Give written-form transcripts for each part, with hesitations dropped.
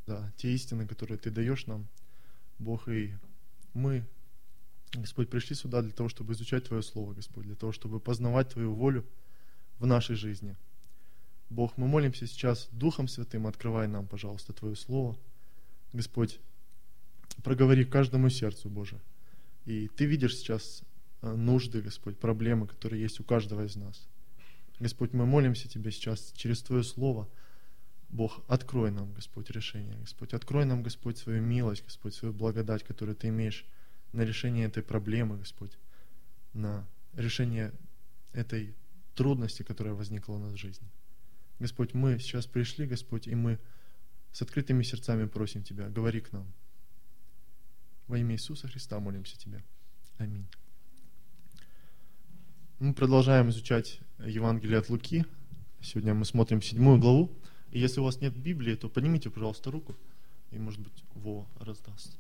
за те истины, которые Ты даешь нам, Бог, и мы, Господь, пришли сюда для того, чтобы изучать Твое Слово, Господь, для того, чтобы познавать Твою волю в нашей жизни. Бог, мы молимся сейчас Духом Святым, открывай нам, пожалуйста, Твое Слово. Господь, проговори каждому сердцу, Боже. И Ты видишь сейчас нужды, Господь, проблемы, которые есть у каждого из нас. Господь, мы молимся Тебе сейчас через Твое Слово. Бог, открой нам, Господь, решение. Господь, открой нам, Господь, свою милость, Господь, свою благодать, которую Ты имеешь на решение этой проблемы, Господь, на решение этой трудности, которая возникла у нас в жизни. Господь, мы сейчас пришли, Господь, и мы с открытыми сердцами просим Тебя, говори к нам. Во имя Иисуса Христа молимся Тебе. Аминь. Мы продолжаем изучать Евангелие от Луки. Сегодня мы смотрим 7 главу. И если у вас нет Библии, то поднимите, пожалуйста, руку, и, может быть, Вова раздаст.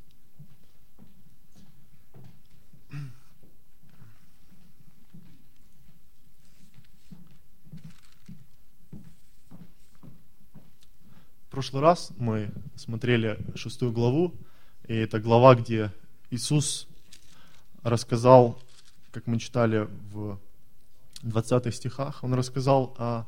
В прошлый раз мы смотрели 6 главу, и это глава, где Иисус рассказал, как мы читали в 20 стихах, Он рассказал о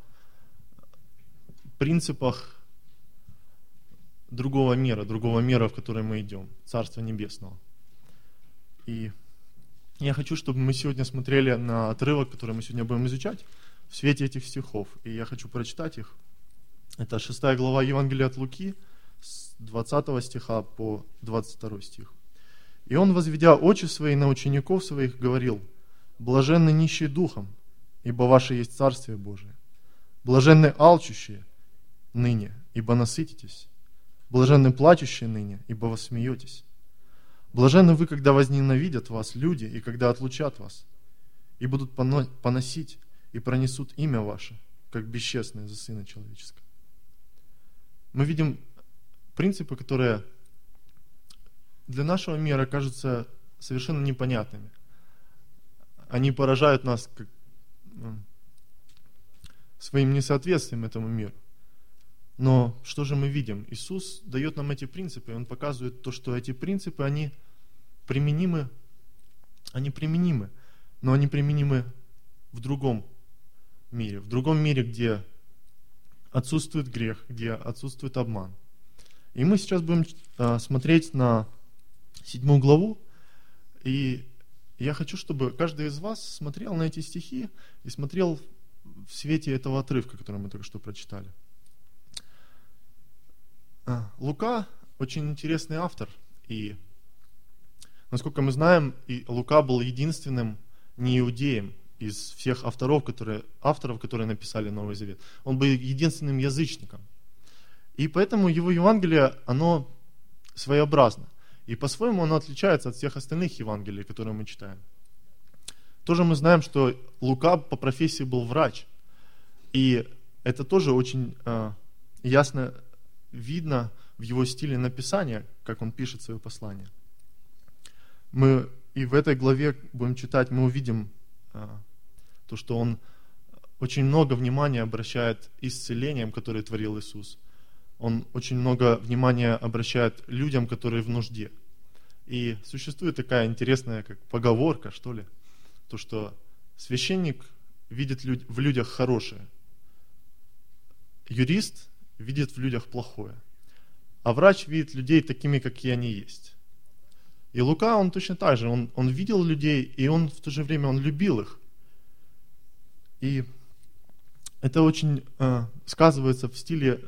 принципах другого мира, в который мы идем, Царства Небесного. И я хочу, чтобы мы сегодня смотрели на отрывок, который мы сегодня будем изучать, в свете этих стихов. И я хочу прочитать их. Это 6 глава Евангелия от Луки, с 20 стиха по 22 стих. «И он, возведя очи свои на учеников своих, говорил: блаженны нищие духом, ибо ваше есть Царствие Божие. Блаженны алчущие ныне, ибо насытитесь. Блаженны плачущие ныне, ибо воссмеетесь. Блаженны вы, когда возненавидят вас люди, и когда отлучат вас, и будут поносить, и пронесут имя ваше, как бесчестное за Сына Человеческого». Мы видим принципы, которые для нашего мира кажутся совершенно непонятными. Они поражают нас как своим несоответствием этому миру. Но что же мы видим? Иисус дает нам эти принципы, и Он показывает то, что эти принципы, они применимы, но они применимы в другом мире, где отсутствует грех, где отсутствует обман. И мы сейчас будем смотреть на 7 главу, и я хочу, чтобы каждый из вас смотрел на эти стихи и смотрел в свете этого отрывка, который мы только что прочитали. Лука очень интересный автор, и, насколько мы знаем, и Лука был единственным неиудеем из всех авторов, которые написали Новый Завет. Он был единственным язычником. И поэтому его Евангелие, оно своеобразно. И по-своему оно отличается от всех остальных Евангелий, которые мы читаем. Тоже мы знаем, что Лука по профессии был врач. И это тоже очень ясно видно в его стиле написания, как он пишет свое послание. Мы и в этой главе будем читать, мы увидим то, что он очень много внимания обращает исцелениям, которые творил Иисус. Он очень много внимания обращает людям, которые в нужде. И существует такая интересная как поговорка, что ли, то, что священник видит в людях хорошее, юрист видит в людях плохое, а врач видит людей такими, какие они есть. И Лука, он точно так же, он видел людей, и он в то же время он любил их. И это очень сказывается в стиле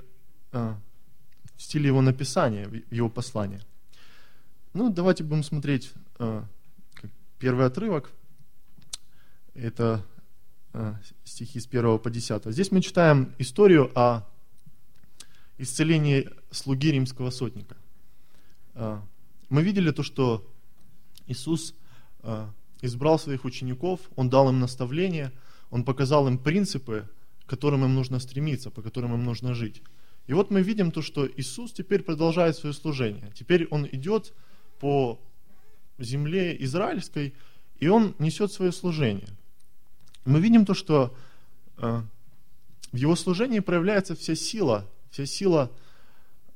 его написания, его послания. Ну, давайте будем смотреть первый отрывок. Это стихи с 1 по 10. Здесь мы читаем историю о исцелении слуги римского сотника. Мы видели то, что Иисус избрал своих учеников, Он дал им наставления, Он показал им принципы, к которым им нужно стремиться, по которым им нужно жить. И вот мы видим то, что Иисус теперь продолжает свое служение. Теперь Он идет по земле израильской, и Он несет свое служение. Мы видим то, что в Его служении проявляется вся сила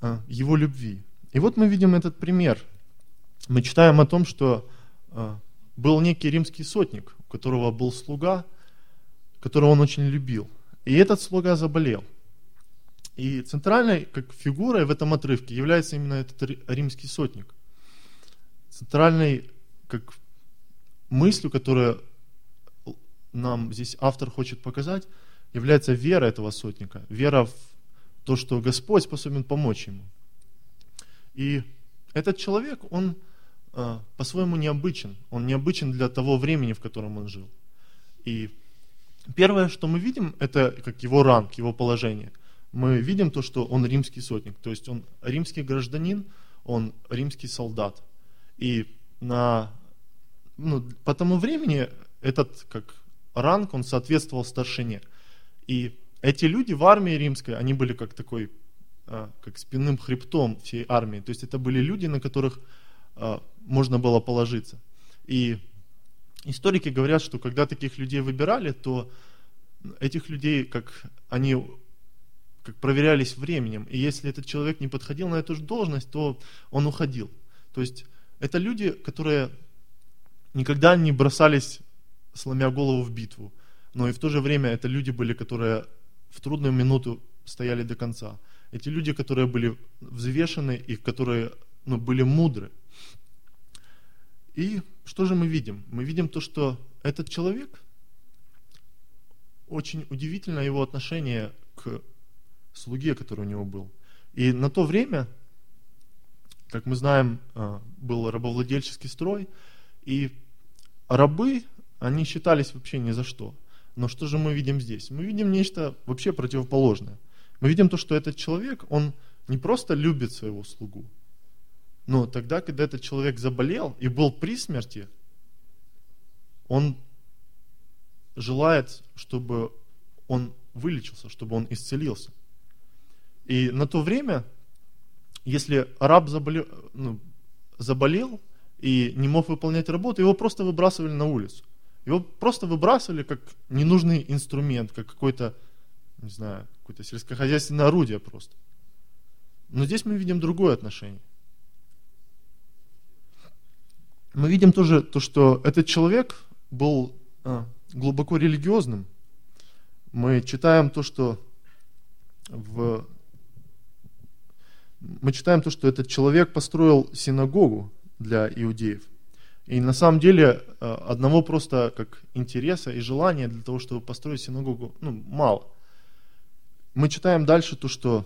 его любви. И вот мы видим этот пример. Мы читаем о том, что был некий римский сотник, у которого был слуга, которого он очень любил. И этот слуга заболел. И центральной как фигурой в этом отрывке является именно этот римский сотник. Центральной как мыслью, которую нам здесь автор хочет показать, является вера этого сотника. Вера в то, что Господь способен помочь ему. И этот человек, он по-своему необычен. Он необычен для того времени, в котором он жил. И первое, что мы видим, это как его ранг, его положение. Мы видим то, что он римский сотник. То есть он римский гражданин, он римский солдат. И по тому времени этот как ранг, он соответствовал старшине. И эти люди в армии римской, они были как такой, как спинным хребтом всей армии. То есть это были люди, на которых можно было положиться. И историки говорят, что когда таких людей выбирали, то этих людей, они проверялись временем. И если этот человек не подходил на эту же должность, то он уходил. То есть это люди, которые никогда не бросались, сломя голову, в битву. Но и в то же время это люди были, которые в трудную минуту стояли до конца. Эти люди, которые были взвешены и которые были мудры. И что же мы видим? Мы видим то, что этот человек, очень удивительно его отношение к слуге, который у него был. И на то время, как мы знаем, был рабовладельческий строй, и рабы, они считались вообще ни за что. Но что же мы видим здесь? Мы видим нечто вообще противоположное. Мы видим то, что этот человек, он не просто любит своего слугу, но тогда, когда этот человек заболел и был при смерти, он желает, чтобы он вылечился, чтобы он исцелился. И на то время, если раб заболел и не мог выполнять работу, его просто выбрасывали на улицу. Его просто выбрасывали как ненужный инструмент, как какое-то сельскохозяйственное орудие просто. Но здесь мы видим другое отношение. Мы видим тоже то, что этот человек был глубоко религиозным. Мы читаем то, что этот человек построил синагогу для иудеев. И на самом деле одного просто как интереса и желания для того, чтобы построить синагогу, мало. Мы читаем дальше то, что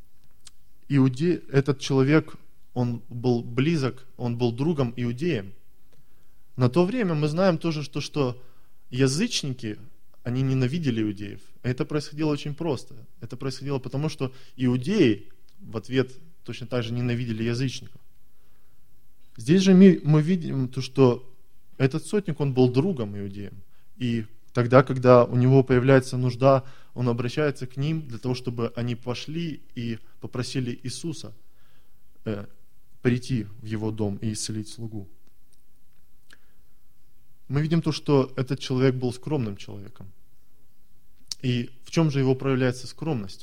этот человек, он был близок, он был другом иудеям. На то время мы знаем тоже, что язычники, они ненавидели иудеев. Это происходило очень просто. Это происходило потому, что иудеи в ответ точно так же ненавидели язычников. Здесь же мы видим то, что этот сотник, он был другом иудеям. И тогда, когда у него появляется нужда, он обращается к ним для того, чтобы они пошли и попросили Иисуса прийти в его дом и исцелить слугу. Мы видим то, что этот человек был скромным человеком. И в чем же его проявляется скромность?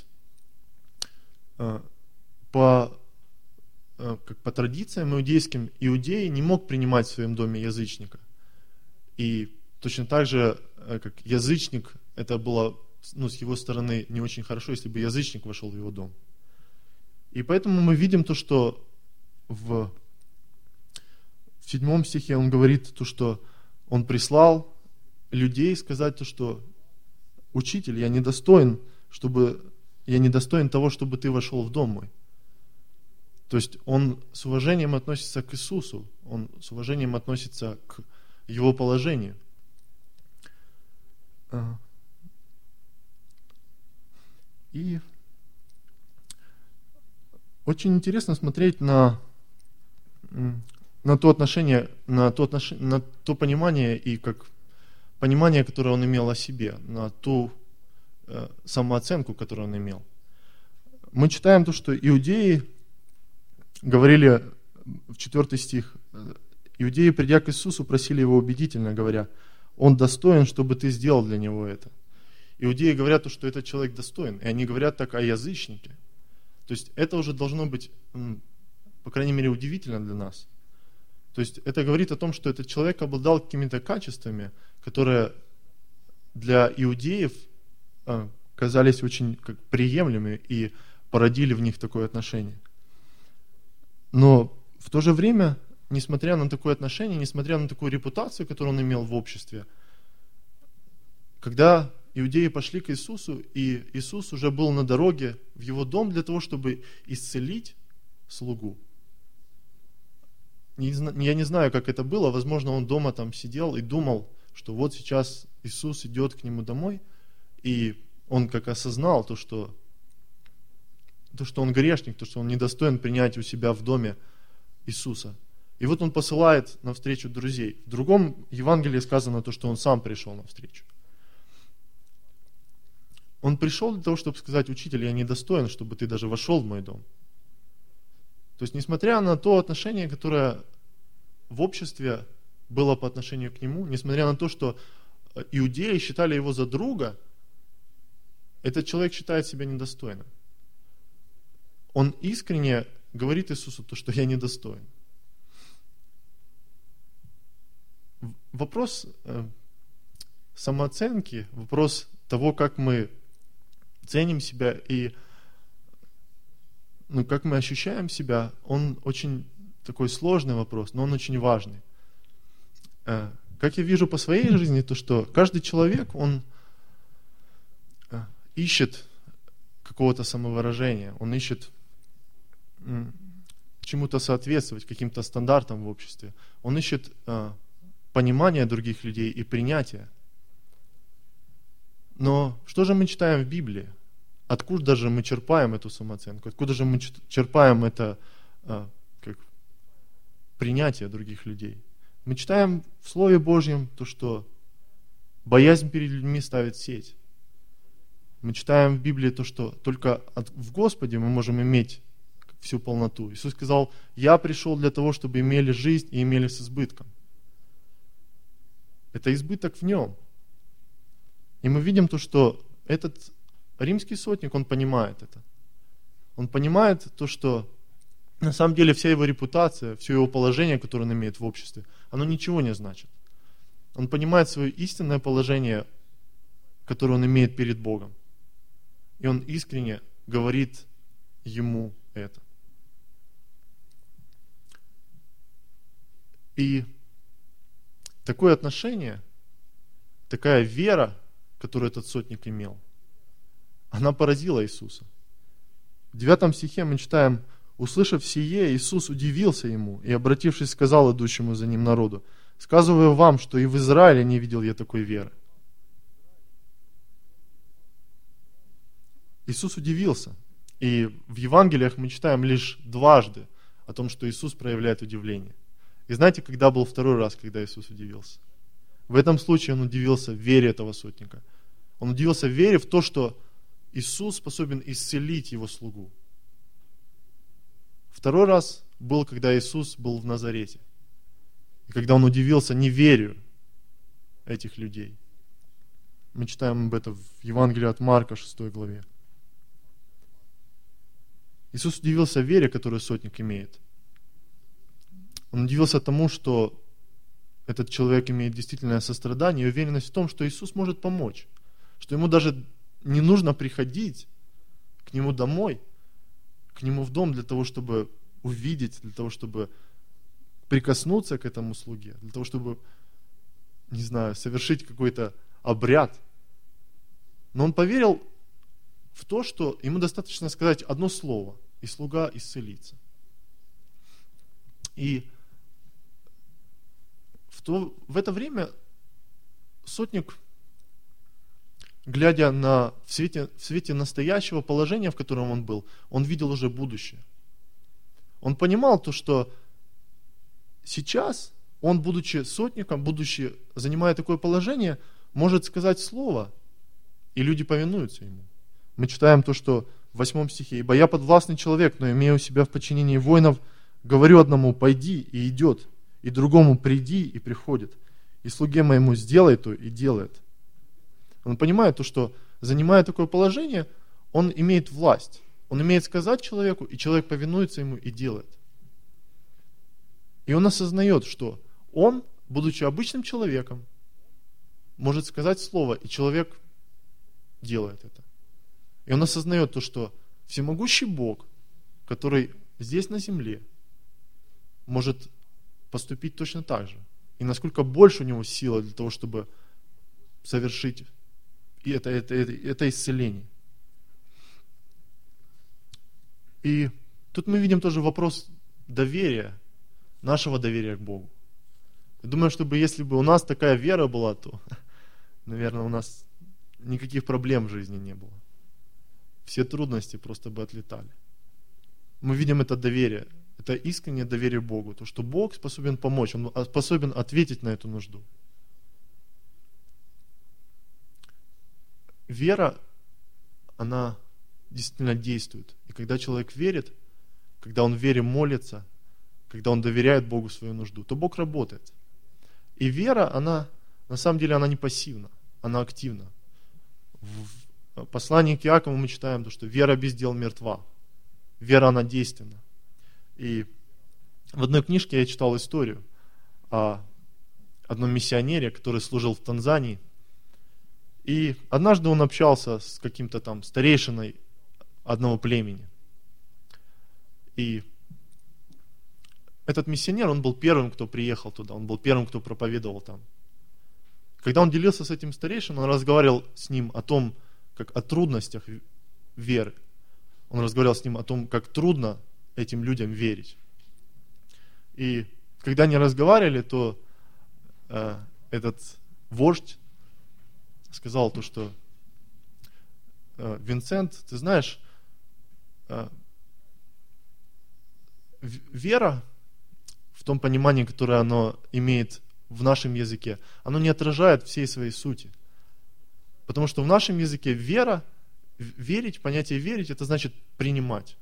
По традициям иудейским, иудей не мог принимать в своем доме язычника. И точно так же, как язычник, это было с его стороны не очень хорошо, если бы язычник вошел в его дом. И поэтому мы видим то, что в 7 стихе он говорит то, что он прислал людей сказать то, что «Учитель, я недостоин того, чтобы ты вошел в дом мой». То есть он с уважением относится к Иисусу, он с уважением относится к его положению. И очень интересно смотреть на то отношение, на то понимание и как понимание, которое он имел о себе, на ту самооценку, которую он имел. Мы читаем то, что иудеи говорили, в 4 стих, иудеи, придя к Иисусу, просили его убедительно, говоря, он достоин, чтобы ты сделал для него это. Иудеи говорят, что этот человек достоин, и они говорят так о язычнике. То есть это уже должно быть, по крайней мере, удивительно для нас. То есть это говорит о том, что этот человек обладал какими-то качествами, которые для иудеев казались очень приемлемыми и породили в них такое отношение. Но в то же время, несмотря на такое отношение, несмотря на такую репутацию, которую он имел в обществе, когда иудеи пошли к Иисусу, и Иисус уже был на дороге в его дом для того, чтобы исцелить слугу. Я не знаю, как это было, возможно, он дома там сидел и думал, что вот сейчас Иисус идет к нему домой, и он как осознал то, что он грешник, то, что он недостоин принять у себя в доме Иисуса. И вот он посылает навстречу друзей. В другом Евангелии сказано то, что он сам пришел навстречу. Он пришел для того, чтобы сказать: учитель, я недостоин, чтобы ты даже вошел в мой дом. То есть, несмотря на то отношение, которое в обществе было по отношению к нему, несмотря на то, что иудеи считали его за друга, этот человек считает себя недостойным. Он искренне говорит Иисусу то, что я недостоин. Вопрос самооценки, вопрос того, как мы ценим себя и как мы ощущаем себя, он очень такой сложный вопрос, но он очень важный. Как я вижу по своей жизни, то что каждый человек, он ищет какого-то самовыражения, он ищет чему-то соответствовать, каким-то стандартам в обществе. Он ищет понимания других людей и принятия. Но что же мы читаем в Библии? Откуда же мы черпаем эту самооценку? Откуда же мы черпаем это принятие других людей? Мы читаем в Слове Божьем то, что боязнь перед людьми ставит сеть. Мы читаем в Библии то, что только в Господе мы можем иметь всю полноту. Иисус сказал: я пришел для того, чтобы имели жизнь и имели с избытком. Это избыток в Нем. И мы видим то, что этот римский сотник, он понимает это. Он понимает то, что на самом деле вся его репутация, все его положение, которое он имеет в обществе, оно ничего не значит. Он понимает свое истинное положение, которое он имеет перед Богом. И он искренне говорит ему это. И такое отношение, такая вера, которую этот сотник имел, она поразила Иисуса. В 9 стихе мы читаем: услышав сие, Иисус удивился ему и, обратившись, сказал идущему за ним народу: сказываю вам, что и в Израиле не видел я такой веры. Иисус удивился. И в Евангелиях мы читаем лишь дважды о том, что Иисус проявляет удивление. И знаете, когда был второй раз, когда Иисус удивился? В этом случае он удивился в вере этого сотника. Он удивился в вере в то, что Иисус способен исцелить его слугу. Второй раз был, когда Иисус был в Назарете. И когда он удивился неверию этих людей. Мы читаем об этом в Евангелии от Марка, 6 главе. Иисус удивился вере, которую сотник имеет. Он удивился тому, что этот человек имеет действительное сострадание и уверенность в том, что Иисус может помочь. Что ему даже не нужно приходить к нему домой, к нему в дом для того, чтобы увидеть, для того, чтобы прикоснуться к этому слуге, для того, чтобы, не знаю, совершить какой-то обряд. Но он поверил в то, что ему достаточно сказать одно слово, и слуга исцелится. И в это время сотник, глядя в свете настоящего положения, в котором он был, он видел уже будущее. Он понимал то, что сейчас он, будучи сотником, занимая такое положение, может сказать слово, и люди повинуются ему. Мы читаем то, что в 8 стихе: «Ибо я подвластный человек, но имею себя в подчинении воинов, говорю одному: пойди, и идет, и другому: приди, и приходит, и слуге моему: сделай то, и делает». Он понимает то, что, занимая такое положение, он имеет власть. Он умеет сказать человеку, и человек повинуется ему и делает. И он осознает, что он, будучи обычным человеком, может сказать слово, и человек делает это. И он осознает то, что всемогущий Бог, который здесь на земле, может поступить точно так же. И насколько больше у него сила для того, чтобы совершить это исцеление. И тут мы видим тоже вопрос доверия, нашего доверия к Богу. Я думаю, если бы у нас такая вера была, то, наверное, у нас никаких проблем в жизни не было. Все трудности просто бы отлетали. Мы видим это доверие, это искреннее доверие Богу, то, что Бог способен помочь, Он способен ответить на эту нужду. Вера, она действительно действует. И когда человек верит, когда он в вере молится, когда он доверяет Богу свою нужду, то Бог работает. И вера, она, на самом деле, она не пассивна, она активна. В послании к Иакову мы читаем, что вера без дел мертва. Вера, она действенна. И в одной книжке я читал историю о одном миссионере, который служил в Танзании. И однажды он общался с каким-то там старейшиной одного племени. И этот миссионер, он был первым, кто приехал туда, он был первым, кто проповедовал там. Когда он делился с этим старейшиной, он разговаривал с ним о том, как о трудностях веры. Он разговаривал с ним о том, как трудно этим людям верить. И когда они разговаривали, то этот вождь сказал то, что Винсент, ты знаешь, вера в том понимании, которое оно имеет в нашем языке, оно не отражает всей своей сути. Потому что в нашем языке вера, верить, понятие верить, это значит принимать.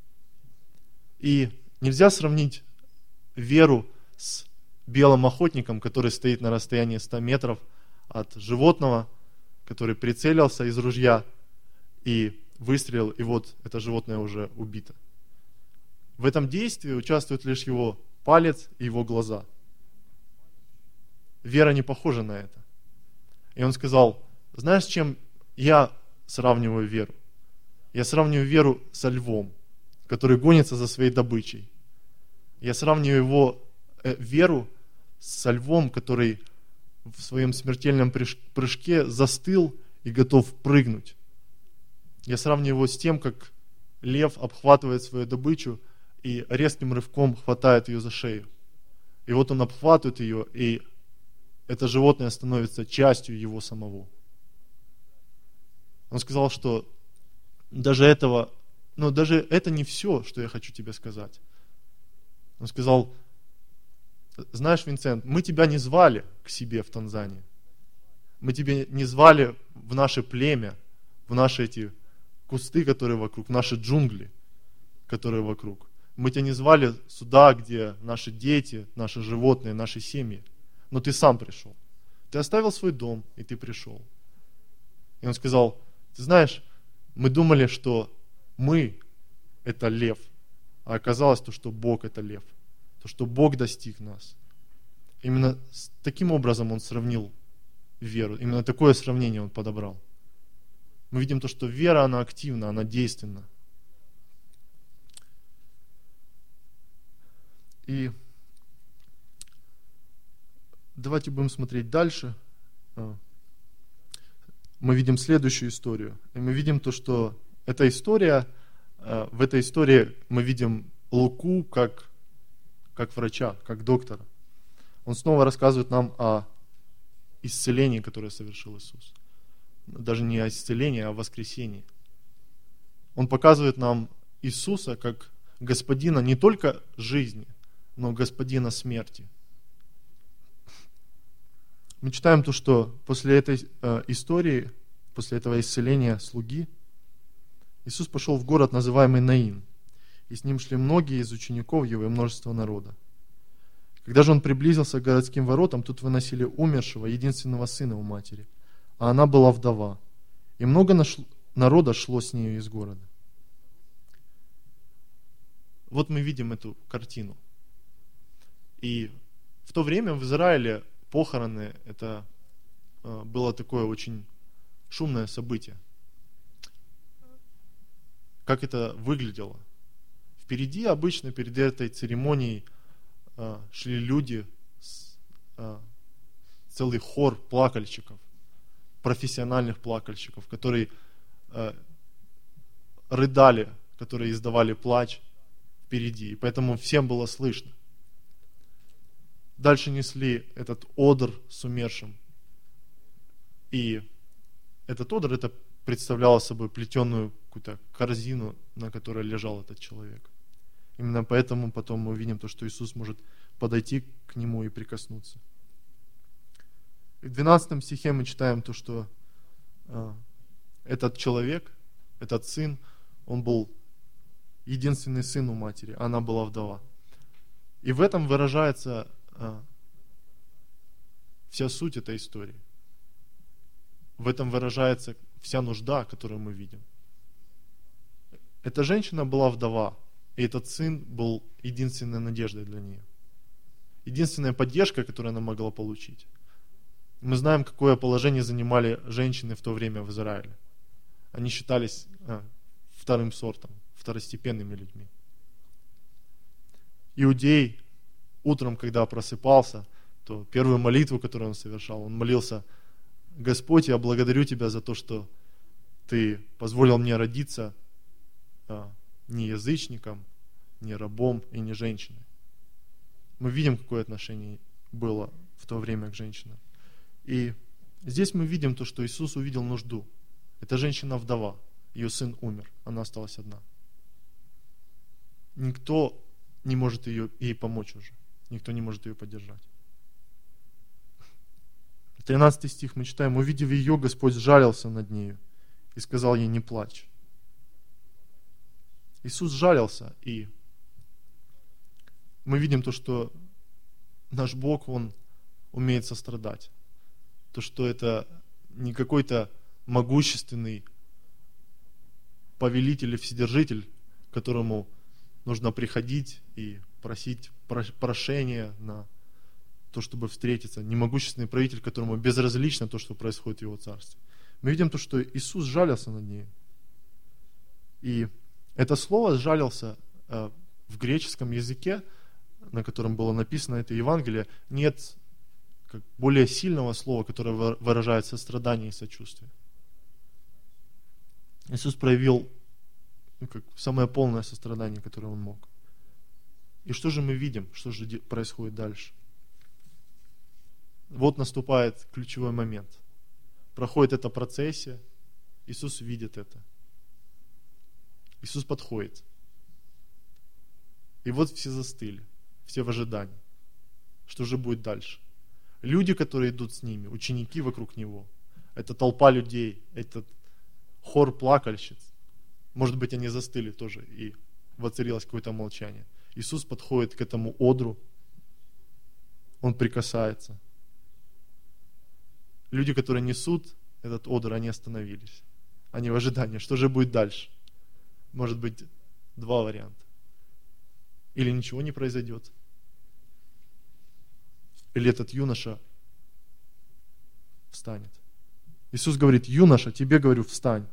И нельзя сравнить веру с белым охотником, который стоит на расстоянии 100 метров от животного, который прицелился из ружья и выстрелил, и вот это животное уже убито. В этом действии участвует лишь его палец и его глаза. Вера не похожа на это. И он сказал, знаешь, с чем я сравниваю веру? Я сравниваю веру со львом, который гонится за своей добычей. Я сравниваю его веру со львом, который в своем смертельном прыжке застыл и готов прыгнуть. Я сравниваю его с тем, как лев обхватывает свою добычу и резким рывком хватает ее за шею. И вот он обхватывает ее, и это животное становится частью его самого. Он сказал, что даже это не все, что я хочу тебе сказать. Он сказал, знаешь, Винсент, мы тебя не звали к себе в Танзании. Мы тебя не звали в наше племя, в наши эти кусты, которые вокруг, в наши джунгли, которые вокруг. Мы тебя не звали сюда, где наши дети, наши животные, наши семьи. Но ты сам пришел. Ты оставил свой дом, и ты пришел. И он сказал, ты знаешь, мы думали, что мы – это лев, а оказалось то, что Бог – это лев. То, что Бог достиг нас. Именно таким образом он сравнил веру. Именно такое сравнение он подобрал. Мы видим то, что вера, она активна, она действенна. И давайте будем смотреть дальше. Мы видим следующую историю. И мы видим то, что эта история, в этой истории мы видим Луку как врача, как доктора. Он снова рассказывает нам о исцелении, которое совершил Иисус. Даже не о исцелении, а о воскресении. Он показывает нам Иисуса как Господина не только жизни, но Господина смерти. Мы читаем то, что после этой истории, после этого исцеления слуги, Иисус пошел в город, называемый Наин, и с ним шли многие из учеников его и множество народа. Когда же он приблизился к городским воротам, тут выносили умершего, единственного сына у матери, а она была вдова, и много народа шло с нею из города. вот мы видим эту картину. И в то время в Израиле похороны это было такое очень шумное событие. Как это выглядело? Впереди обычно, перед этой церемонией шли люди, целый хор плакальщиков, профессиональных плакальщиков, которые рыдали, которые издавали плач впереди, и поэтому всем было слышно. Дальше несли этот одр с умершим, и этот одр, это представляло собой плетеную какую-то корзину, на которой лежал этот человек. Именно поэтому потом мы увидим то, что Иисус может подойти к нему и прикоснуться. В 12 стихе мы читаем то, что этот человек, этот сын, он был единственный сын у матери, она была вдова. И в этом выражается вся суть этой истории. В этом выражается вся нужда, которую мы видим. Эта женщина была вдова, и этот сын был единственной надеждой для нее. Единственная поддержка, которую она могла получить. Мы знаем, какое положение занимали женщины в то время в Израиле. Они считались вторым сортом, второстепенными людьми. Иудей утром, когда просыпался, то первую молитву, которую он совершал, он молился: Господь, я благодарю Тебя за то, что Ты позволил мне родиться не язычником, не рабом и не женщиной. Мы видим, какое отношение было в то время к женщинам. И здесь мы видим то, что Иисус увидел нужду. Эта женщина вдова, ее сын умер, она осталась одна. Никто не может ей помочь уже, никто не может ее поддержать. 13 стих мы читаем: «Увидев ее, Господь сжалился над нею и сказал ей: не плачь». Иисус сжалился, и мы видим то, что наш Бог, Он умеет сострадать. То, что это не какой-то могущественный повелитель или вседержитель, к которому нужно приходить и просить прошения на то, чтобы встретиться. Не могущественный правитель, которому безразлично то, что происходит в его царстве. Мы видим то, что Иисус сжалился над ней. И это слово «сжалился» в греческом языке, на котором было написано это Евангелие, нет как более сильного слова, которое выражает сострадание и сочувствие. Иисус проявил как самое полное сострадание, которое Он мог. И что же мы видим? Что же происходит дальше? Вот наступает ключевой момент. Проходит эта процессия, Иисус видит это. Иисус подходит. И вот все застыли, все в ожидании. Что же будет дальше? Люди, которые идут с ними, ученики вокруг Него, это толпа людей, этот хор плакальщиц. Может быть, они застыли тоже, и воцарилось какое-то молчание. Иисус подходит к этому одру, Он прикасается. Люди, которые несут этот одр, они остановились. Они в ожидании, что же будет дальше? Может быть, два варианта. Или ничего не произойдет. Или этот юноша встанет. Иисус говорит: юноша, тебе говорю, встань.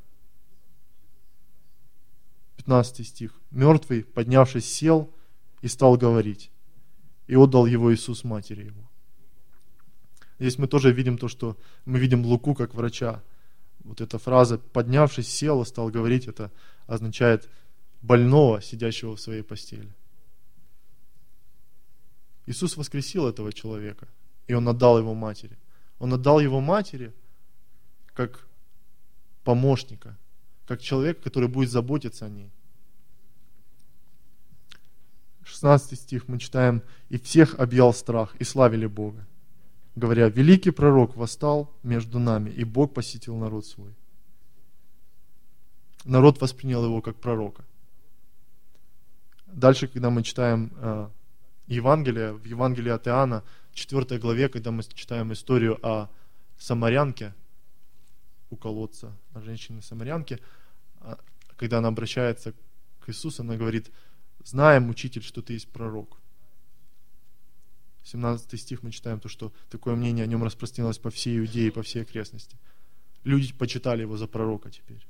15 стих. Мертвый, поднявшись, сел и стал говорить. И отдал его Иисус матери его. Здесь мы тоже видим то, что мы видим Луку как врача. Вот эта фраза «поднявшись, сел и стал говорить», это означает больного, сидящего в своей постели. Иисус воскресил этого человека, и Он отдал его матери. Он отдал его матери как помощника, как человека, который будет заботиться о ней. 16 стих мы читаем: «И всех объял страх, и славили Бога, говоря: великий пророк восстал между нами, и Бог посетил народ свой». Народ воспринял его как пророка. Дальше, когда мы читаем Евангелие, в Евангелии от Иоанна, 4 главе, когда мы читаем историю о самарянке у колодца, о женщине-самарянке, когда она обращается к Иисусу, она говорит: знаем, учитель, что ты есть пророк. 17 стих мы читаем то, что такое мнение о нем распространилось по всей Иудее и по всей окрестности. Люди почитали его за пророка теперь.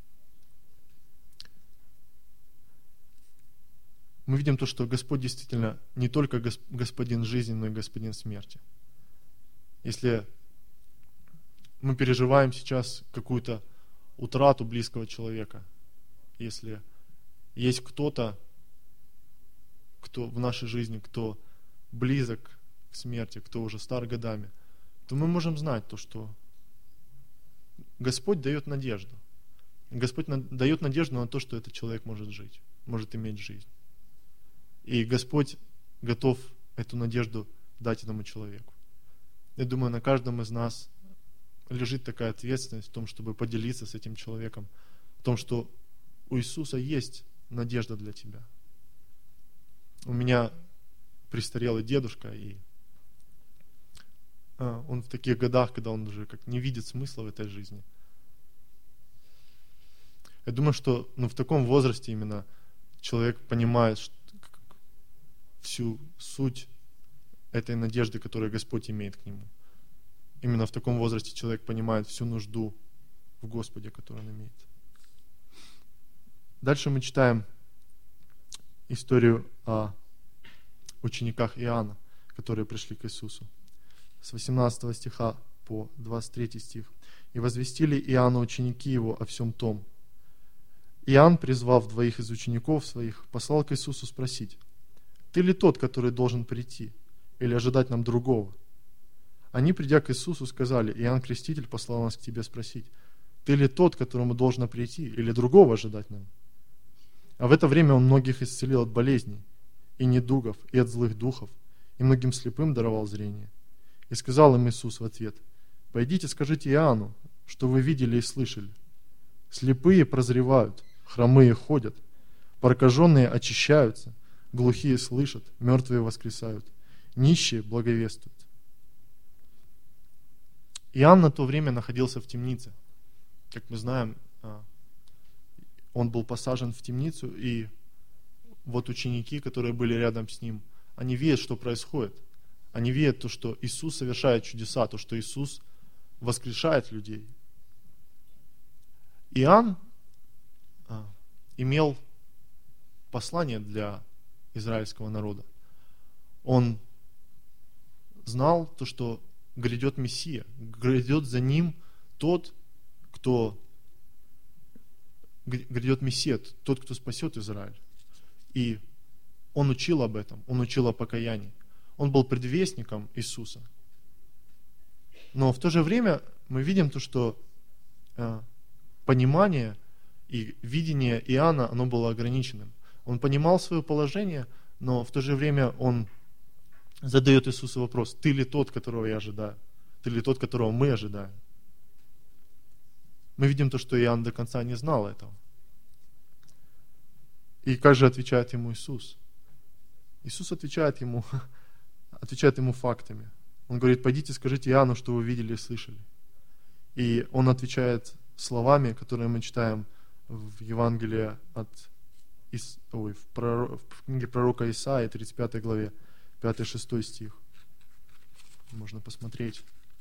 Мы видим то, что Господь действительно не только Господин жизни, но и Господин смерти. Если мы переживаем сейчас какую-то утрату близкого человека, если есть кто-то, кто в нашей жизни, кто близок к смерти, кто уже стар годами, то мы можем знать то, что Господь дает надежду. Господь дает надежду на то, что этот человек может жить, может иметь жизнь. И Господь готов эту надежду дать этому человеку. Я думаю, на каждом из нас лежит такая ответственность в том, чтобы поделиться с этим человеком, в том, что у Иисуса есть надежда для тебя. У меня престарелый дедушка, и он в таких годах, когда он уже как не видит смысла в этой жизни. Я думаю, что в таком возрасте именно человек понимает всю суть этой надежды, которую Господь имеет к нему. Именно в таком возрасте человек понимает всю нужду в Господе, которую он имеет. Дальше мы читаем историю о учениках Иоанна, которые пришли к Иисусу. С 18 стиха по 23 стих. «И возвестили Иоанну ученики его о всем том. Иоанн, призвав 2 из учеников своих, послал к Иисусу спросить: „Ты ли тот, который должен прийти, или ожидать нам другого?“ Они, придя к Иисусу, сказали: „Иоанн Креститель послал нас к тебе спросить: „Ты ли тот, которому должно прийти, или другого ожидать нам?“ А в это время он многих исцелил от болезней и недугов, и от злых духов, и многим слепым даровал зрение. И сказал им Иисус в ответ: „Пойдите, скажите Иоанну, что вы видели и слышали. Слепые прозревают, хромые ходят, прокаженные очищаются, глухие слышат, мертвые воскресают, нищие благовествуют“». Иоанн на то время находился в темнице. Как мы знаем, он был посажен в темницу, и вот ученики, которые были рядом с ним, они видят, что происходит. Они видят то, что Иисус совершает чудеса, то, что Иисус воскрешает людей. Иоанн имел послание для израильского народа. Он знал то, что грядет Мессия, грядет за ним тот, кто грядет Мессия, тот, кто спасет Израиль. И он учил об этом, он учил о покаянии. Он был предвестником Иисуса. Но в то же время мы видим то, что понимание и видение Иоанна, оно было ограниченным. Он понимал свое положение, но в то же время он задает Иисусу вопрос: «Ты ли тот, которого я ожидаю? Ты ли тот, которого мы ожидаем?» Мы видим то, что Иоанн до конца не знал этого. И как же отвечает ему Иисус? Иисус отвечает ему фактами. Он говорит: «Пойдите, скажите Иоанну, что вы видели и слышали». И он отвечает словами, которые мы читаем в Евангелии в книге пророка Исаии, 35 главе, 5-6 стих. Можно посмотреть.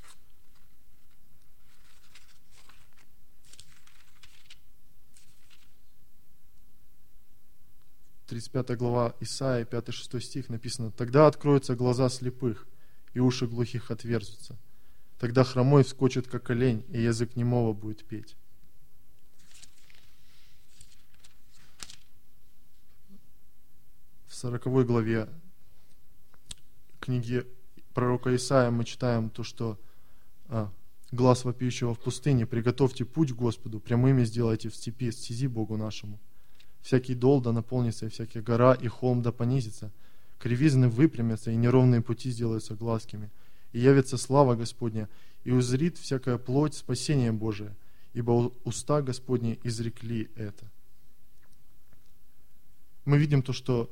35 глава Исаии, 5-6 стих написано: «Тогда откроются глаза слепых, и уши глухих отверзутся. Тогда хромой вскочит, как олень, и язык немого будет петь». В 40 главе книги пророка Исаия мы читаем то, что глас вопиющего в пустыне: «Приготовьте путь к Господу, прямыми сделайте в степи стези Богу нашему. Всякий дол да наполнится, и всякая гора и холм да понизится. Кривизны выпрямятся, и неровные пути сделаются гладкими. И явится слава Господня, и узрит всякая плоть спасение Божие, ибо уста Господни изрекли это». Мы видим то, что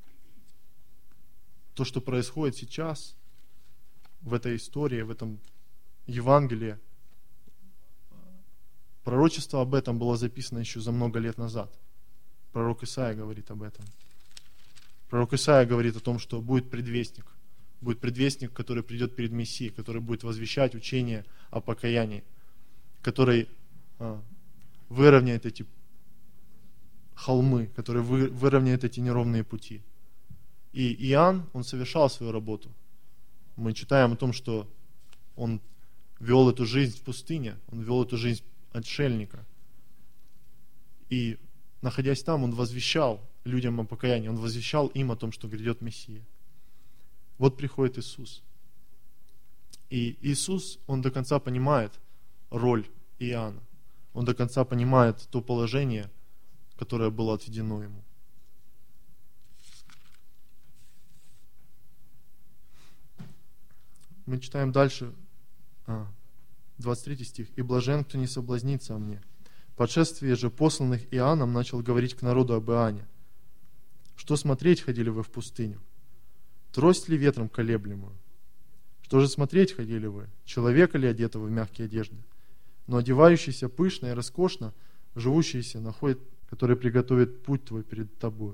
происходит сейчас в этой истории, в этом Евангелии, пророчество об этом было записано еще за много лет назад. Пророк Исаия говорит об этом. Пророк Исаия говорит о том, что будет предвестник, который придет перед Мессией, который будет возвещать учение о покаянии, который выровняет эти холмы, который выровняет эти неровные пути. И Иоанн, он совершал свою работу. Мы читаем о том, что он вел эту жизнь в пустыне, он вел эту жизнь отшельника. И, находясь там, он возвещал людям о покаянии, он возвещал им о том, что грядет Мессия. Вот приходит Иисус. И Иисус, он до конца понимает роль Иоанна. Он до конца понимает то положение, которое было отведено ему. Мы читаем дальше, 23 стих. «И блажен, кто не соблазнится о мне. По шествии же посланных Иоанном начал говорить к народу об Иоанне. Что смотреть ходили вы в пустыню? Трость ли ветром колеблемую? Что же смотреть ходили вы? Человека ли одетого в мягкие одежды? Но одевающийся пышно и роскошно, живущийся находит, который приготовит путь твой перед тобою».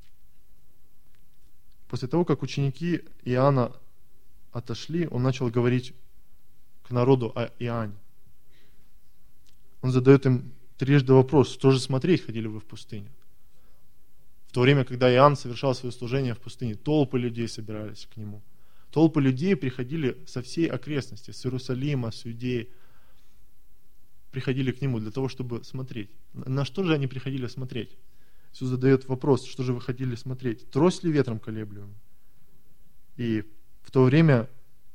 После того, как ученики Иоанна отошли, он начал говорить к народу о Иоанне. Он задает им трижды вопрос: что же смотреть ходили вы в пустыне? В то время, когда Иоанн совершал свое служение в пустыне, толпы людей собирались к нему. Толпы людей приходили со всей окрестности, с Иерусалима, с Иудеи, приходили к нему для того, чтобы смотреть. На что же они приходили смотреть? Иисус задает вопрос: что же вы ходили смотреть? Трость ли ветром колеблемую? И в то время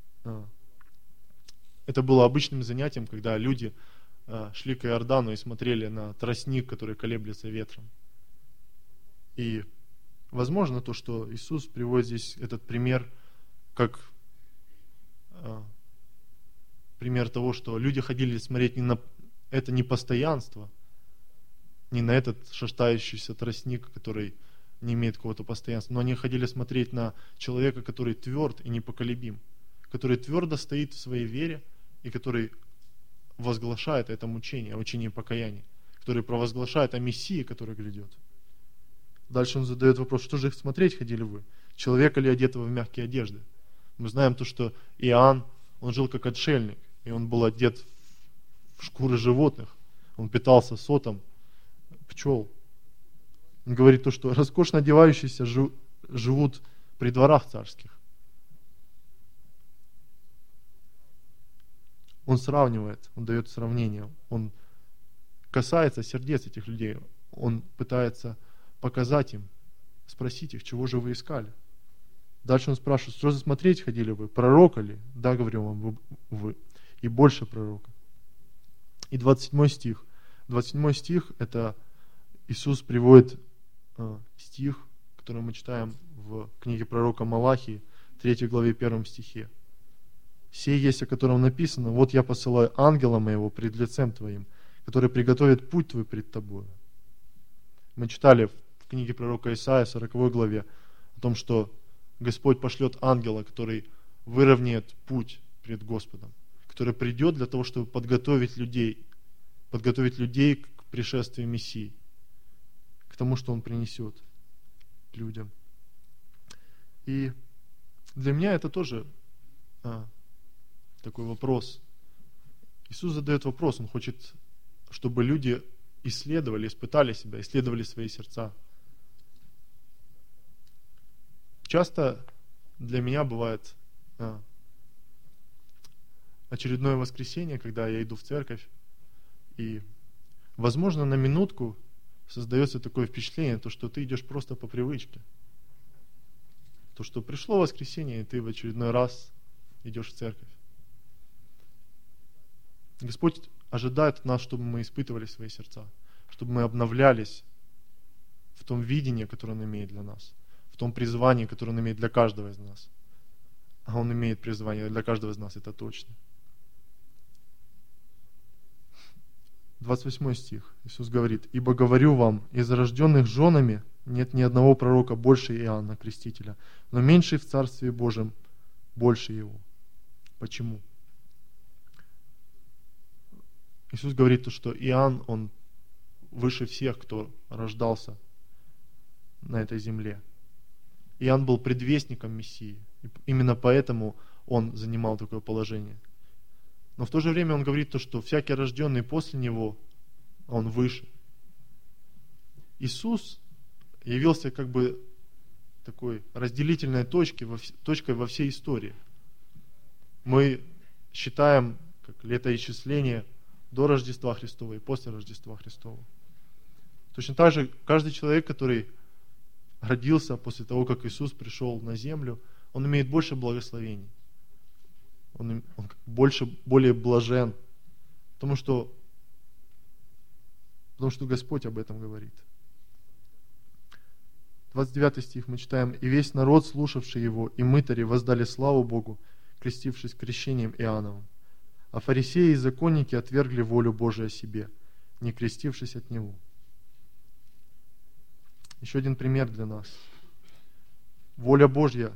это было обычным занятием, когда люди шли к Иордану и смотрели на тростник, который колеблется ветром. И возможно то, что Иисус приводит здесь этот пример, как пример того, что люди ходили смотреть не на это непостоянство, не на этот шатающийся тростник, который не имеет какого-то постоянства, но они ходили смотреть на человека, который тверд и непоколебим, который твердо стоит в своей вере и который возглашает это учение, учение покаяния, который провозглашает о Мессии, который грядет. Дальше он задает вопрос: что же их смотреть ходили вы? Человека ли одетого в мягкие одежды? Мы знаем то, что Иоанн, он жил как отшельник, и он был одет в шкуры животных, он питался сотом пчел. Он говорит то, что роскошно одевающиеся живут при дворах царских. Он сравнивает, он дает сравнение, он касается сердец этих людей, он пытается показать им, спросить их: чего же вы искали? Дальше он спрашивает: что же смотреть ходили вы? Пророка ли? Да, говорю вам, вы. И больше пророка. И 27 стих. 27 стих — это Иисус приводит стих, который мы читаем в книге пророка Малахии, 3 главе 1 стихе. «Сей есть, о котором написано: вот я посылаю ангела моего пред лицем твоим, который приготовит путь твой пред тобой». Мы читали в книге пророка Исаия, 40 главе, о том, что Господь пошлет ангела, который выровняет путь пред Господом, который придет для того, чтобы подготовить людей к пришествию Мессии, к тому, что Он принесет людям. И для меня это тоже такой вопрос. Иисус задает вопрос, Он хочет, чтобы люди исследовали, испытали себя, исследовали свои сердца. Часто для меня бывает очередное воскресенье, когда я иду в церковь, и, возможно, на минутку создается такое впечатление, то, что ты идешь просто по привычке. То, что пришло воскресенье, и ты в очередной раз идешь в церковь. Господь ожидает от нас, чтобы мы испытывали свои сердца, чтобы мы обновлялись в том видении, которое Он имеет для нас, в том призвании, которое Он имеет для каждого из нас. А Он имеет призвание для каждого из нас, это точно. 28 стих. Иисус говорит: «Ибо говорю вам, из рожденных женами нет ни одного пророка больше Иоанна Крестителя, но меньший в Царстве Божьем больше его». Почему? Иисус говорит, что Иоанн, он выше всех, кто рождался на этой земле. Иоанн был предвестником Мессии. И именно поэтому он занимал такое положение. Но в то же время он говорит то, что всякий рожденный после него, он выше. Иисус явился как бы такой разделительной точкой во всей истории. Мы считаем как летоисчисление до Рождества Христова и после Рождества Христова. Точно так же каждый человек, который родился после того, как Иисус пришел на землю, он имеет больше благословений. Он более блажен, потому что Господь об этом говорит. 29 стих мы читаем: «И весь народ, слушавший его, и мытари воздали славу Богу, крестившись крещением Иоанновым. А фарисеи и законники отвергли волю Божию о себе, не крестившись от него». Еще один пример для нас. Воля Божья,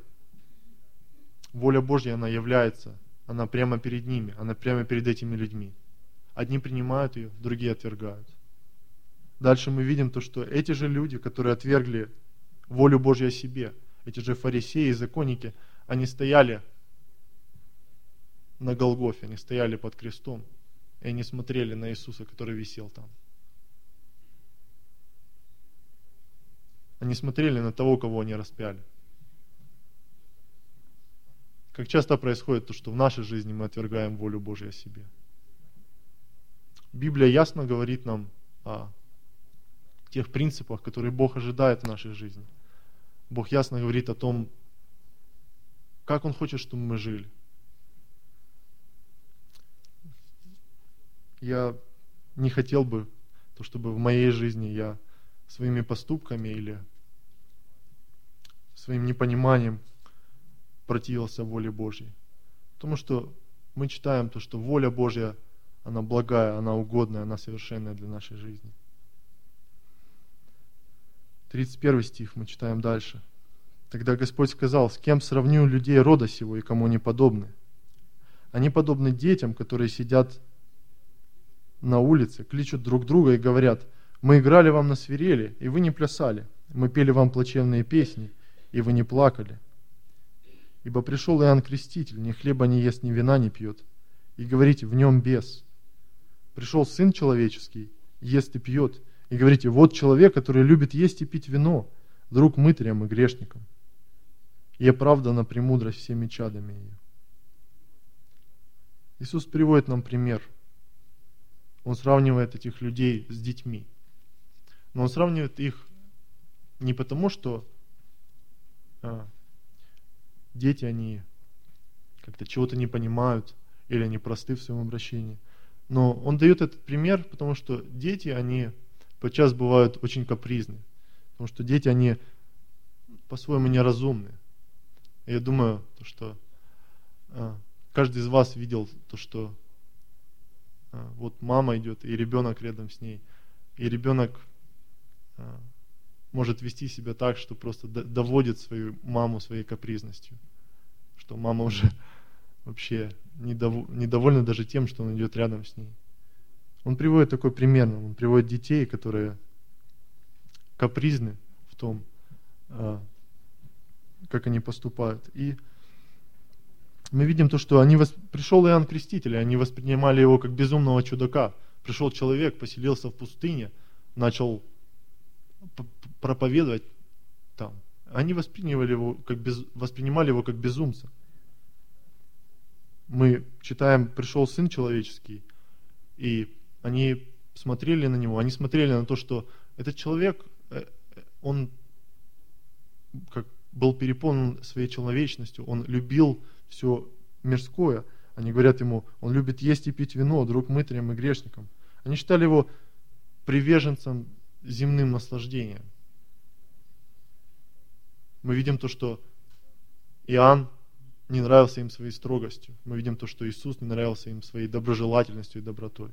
она является, она прямо перед ними, она прямо перед этими людьми. Одни принимают ее, другие отвергают. Дальше мы видим то, что эти же люди, которые отвергли волю Божью о себе, эти же фарисеи и законники, они стояли на Голгофе, они стояли под крестом, и они смотрели на Иисуса, который висел там. Они смотрели на того, кого они распяли. Как часто происходит то, что в нашей жизни мы отвергаем волю Божью о себе. Библия ясно говорит нам о тех принципах, которые Бог ожидает в нашей жизни. Бог ясно говорит о том, как Он хочет, чтобы мы жили. Я не хотел бы, чтобы в моей жизни я своими поступками или своим непониманием противился воле Божьей. Потому что мы читаем то, что воля Божья, она благая, она угодная, она совершенная для нашей жизни. 31 стих мы читаем дальше. «Тогда Господь сказал: с кем сравню людей рода сего и кому они подобны? Они подобны детям, которые сидят на улице, кличут друг друга и говорят: мы играли вам на свирели, и вы не плясали. Мы пели вам плачевные песни, и вы не плакали. Ибо пришел Иоанн Креститель, ни хлеба не ест, ни вина не пьет, и говорите: в нем бес. Пришел Сын Человеческий, ест и пьет, и говорите: вот человек, который любит есть и пить вино, друг мытарям и грешникам. И оправдана премудрость всеми чадами ее». Иисус приводит нам пример. Он сравнивает этих людей с детьми. Но Он сравнивает их не потому, что дети, они как-то чего-то не понимают, или они просты в своем обращении. Но Он дает этот пример, потому что дети, они подчас бывают очень капризны. Потому что дети, они по-своему неразумны. Я думаю, что каждый из вас видел то, что вот мама идет, и ребенок рядом с ней. И ребенок может вести себя так, что просто доводит свою маму своей капризностью. Что мама уже вообще недовольна даже тем, что он идет рядом с ней. Он приводит такой пример. Он приводит детей, которые капризны в том, как они поступают. И мы видим то, что пришел Иоанн Креститель, и они воспринимали его как безумного чудака. Пришел человек, поселился в пустыне, начал проповедовать там. Они воспринимали его как безумца. Мы читаем: пришел Сын Человеческий, и они смотрели на него, они смотрели на то, что этот человек, он как был переполнен своей человечностью, он любил все мирское. Они говорят ему: он любит есть и пить вино, друг мытарям и грешникам. Они считали его приверженцем земным наслаждением. Мы видим то, что Иоанн не нравился им своей строгостью. Мы видим то, что Иисус не нравился им своей доброжелательностью и добротой.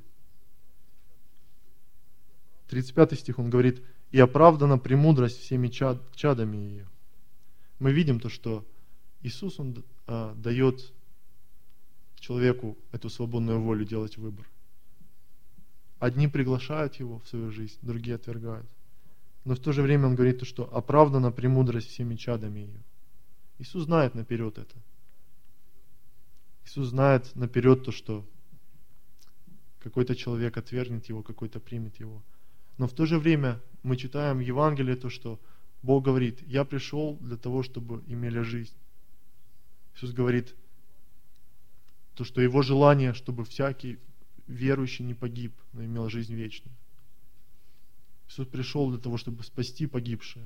35 стих он говорит: «И оправдана премудрость всеми чадами ее». Мы видим то, что Иисус, Он дает человеку эту свободную волю делать выбор. Одни приглашают его в свою жизнь, другие отвергают. Но в то же время Он говорит, то, что оправдана премудрость всеми чадами ее. Иисус знает наперед это. Иисус знает наперед то, что какой-то человек отвергнет Его, какой-то примет Его. Но в то же время мы читаем в Евангелии то, что Бог говорит: «Я пришел для того, чтобы имели жизнь». Иисус говорит то, что Его желание, чтобы всякий верующий не погиб, но имел жизнь вечную. Иисус пришел для того, чтобы спасти погибшее.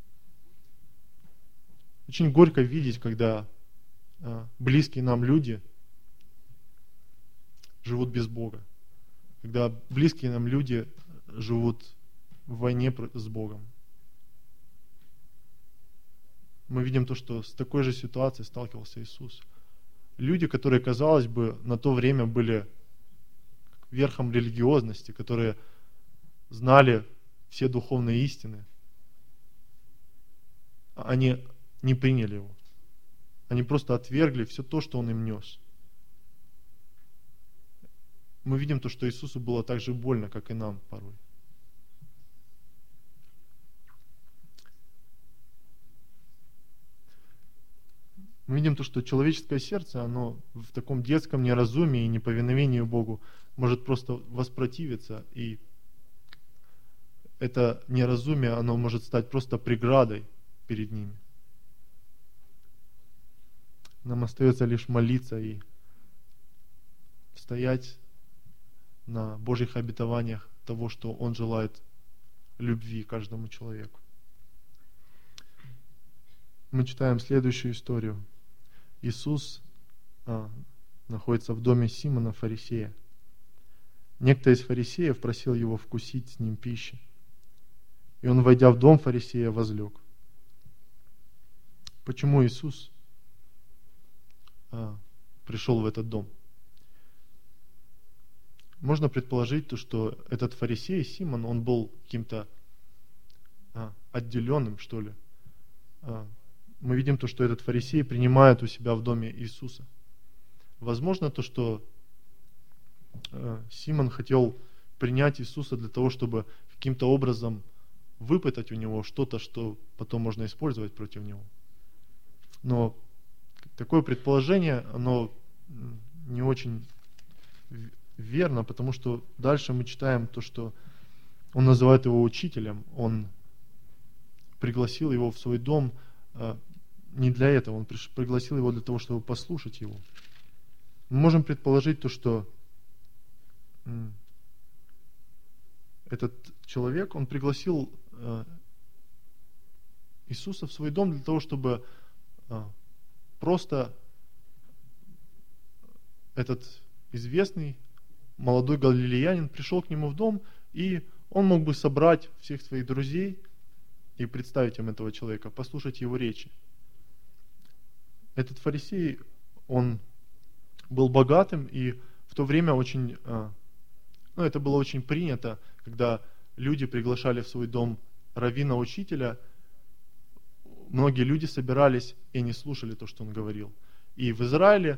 Очень горько видеть, когда близкие нам люди живут без Бога. Когда близкие нам люди живут в войне с Богом. Мы видим то, что с такой же ситуацией сталкивался Иисус. Люди, которые, казалось бы, на то время были верхом религиозности, которые знали все духовные истины, они не приняли Его. Они просто отвергли все то, что Он им нес. Мы видим то, что Иисусу было так же больно, как и нам порой. Мы видим то, что человеческое сердце, оно в таком детском неразумии и неповиновении Богу может просто воспротивиться, и это неразумие, оно может стать просто преградой перед ними. Нам остается лишь молиться и стоять на Божьих обетованиях того, что Он желает любви каждому человеку. Мы читаем следующую историю. Иисус находится в доме Симона, фарисея. Некто из фарисеев просил его вкусить с ним пищи. И он, войдя в дом фарисея, возлег. Почему Иисус пришел в этот дом? Можно предположить то, что этот фарисей Симон, он был каким-то отделенным, что ли. Мы видим то, что этот фарисей принимает у себя в доме Иисуса. Возможно, то, что Симон хотел принять Иисуса для того, чтобы каким-то образом выпытать у него что-то, что потом можно использовать против него. Но такое предположение, оно не очень верно, потому что дальше мы читаем то, что он называет его учителем, он пригласил его в свой дом не для этого, он пригласил его для того, чтобы послушать его. Мы можем предположить то, что этот человек, он пригласил Иисуса в свой дом для того, чтобы просто этот известный молодой галилеянин пришел к нему в дом, и он мог бы собрать всех своих друзей и представить им этого человека, послушать его речи. Этот фарисей, он был богатым, и в то время очень, это было очень принято, когда люди приглашали в свой дом раввина-учителя, многие люди собирались и не слушали то, что он говорил. И в Израиле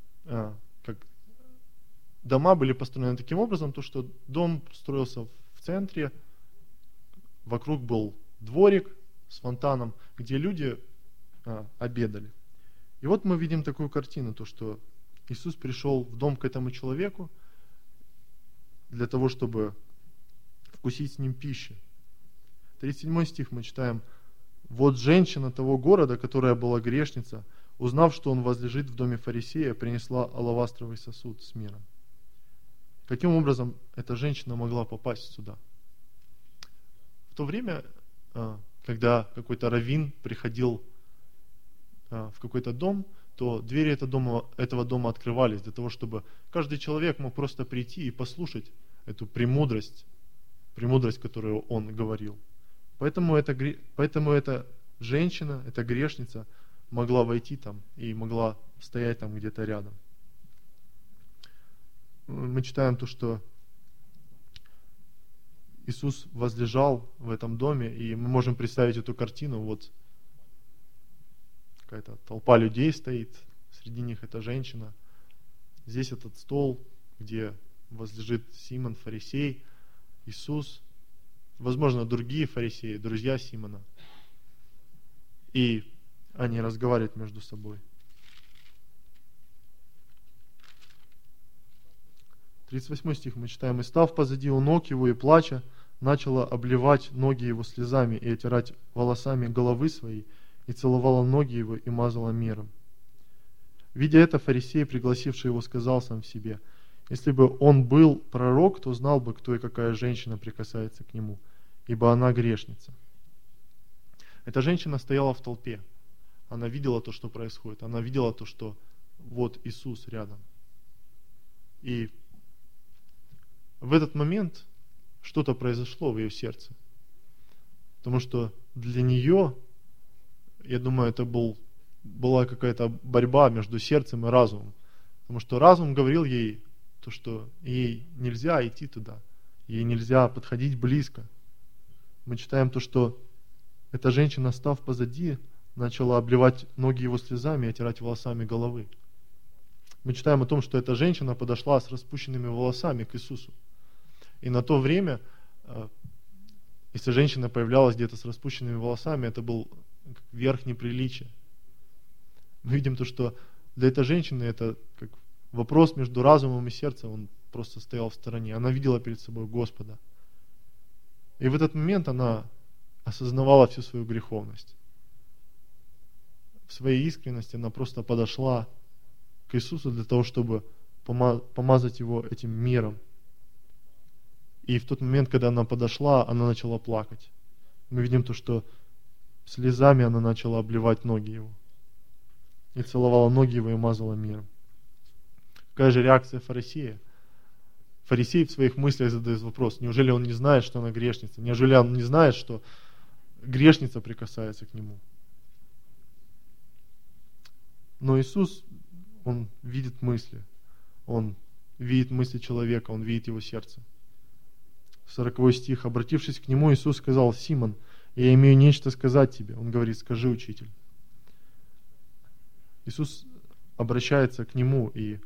дома были построены таким образом, то, что дом строился в центре, вокруг был дворик с фонтаном, где люди обедали. И вот мы видим такую картину, то, что Иисус пришел в дом к этому человеку для того, чтобы вкусить с ним пищи. 37 стих мы читаем: «Вот женщина того города, которая была грешница, узнав, что он возлежит в доме фарисея, принесла алавастровый сосуд с миром». Каким образом эта женщина могла попасть сюда? В то время, когда какой-то раввин приходил в какой-то дом, то двери этого дома открывались для того, чтобы каждый человек мог просто прийти и послушать эту премудрость, которую он говорил. Поэтому эта женщина, эта грешница могла войти там и могла стоять там где-то рядом. Мы читаем то, что Иисус возлежал в этом доме, и мы можем представить эту картину. Вот какая-то толпа людей стоит, среди них эта женщина. Здесь этот стол, где возлежит Симон, фарисей, Иисус. возможно, другие фарисеи, друзья Симона. И они разговаривают между собой. 38 стих мы читаем. «И став позади у ног его и плача, начала обливать ноги его слезами и отирать волосами головы своей, и целовала ноги его и мазала миром. Видя это, фарисей, пригласивший его, сказал сам в себе: если бы он был пророк, то знал бы, кто и какая женщина прикасается к нему, ибо она грешница». Эта женщина стояла в толпе. Она видела то, что происходит. Она видела то, что вот Иисус рядом. И в этот момент что-то произошло в ее сердце. Потому что для нее, я думаю, это была какая-то борьба между сердцем и разумом. Потому что разум говорил ей то, что ей нельзя идти туда. Ей нельзя подходить близко. Мы читаем то, что эта женщина, став позади, начала обливать ноги его слезами и отирать волосами головы. Мы читаем о том, что эта женщина подошла с распущенными волосами к Иисусу. И на то время, если женщина появлялась где-то с распущенными волосами, это был верх неприличия. Мы видим то, что для этой женщины это как вопрос между разумом и сердцем, он просто стоял в стороне. Она видела перед собой Господа. И в этот момент она осознавала всю свою греховность. В своей искренности она просто подошла к Иисусу для того, чтобы помазать его этим миром. И в тот момент, когда она подошла, она начала плакать. Мы видим то, что слезами она начала обливать ноги его. И целовала ноги его и мазала миром. Какая же реакция фарисея? Фарисей в своих мыслях задает вопрос: неужели он не знает, что она грешница? Неужели он не знает, что грешница прикасается к нему? Но Иисус, Он видит мысли. Он видит мысли человека, Он видит его сердце. 40 стих. Обратившись к нему, Иисус сказал: Симон, я имею нечто сказать тебе. Он говорит: скажи, учитель. Иисус обращается к нему и,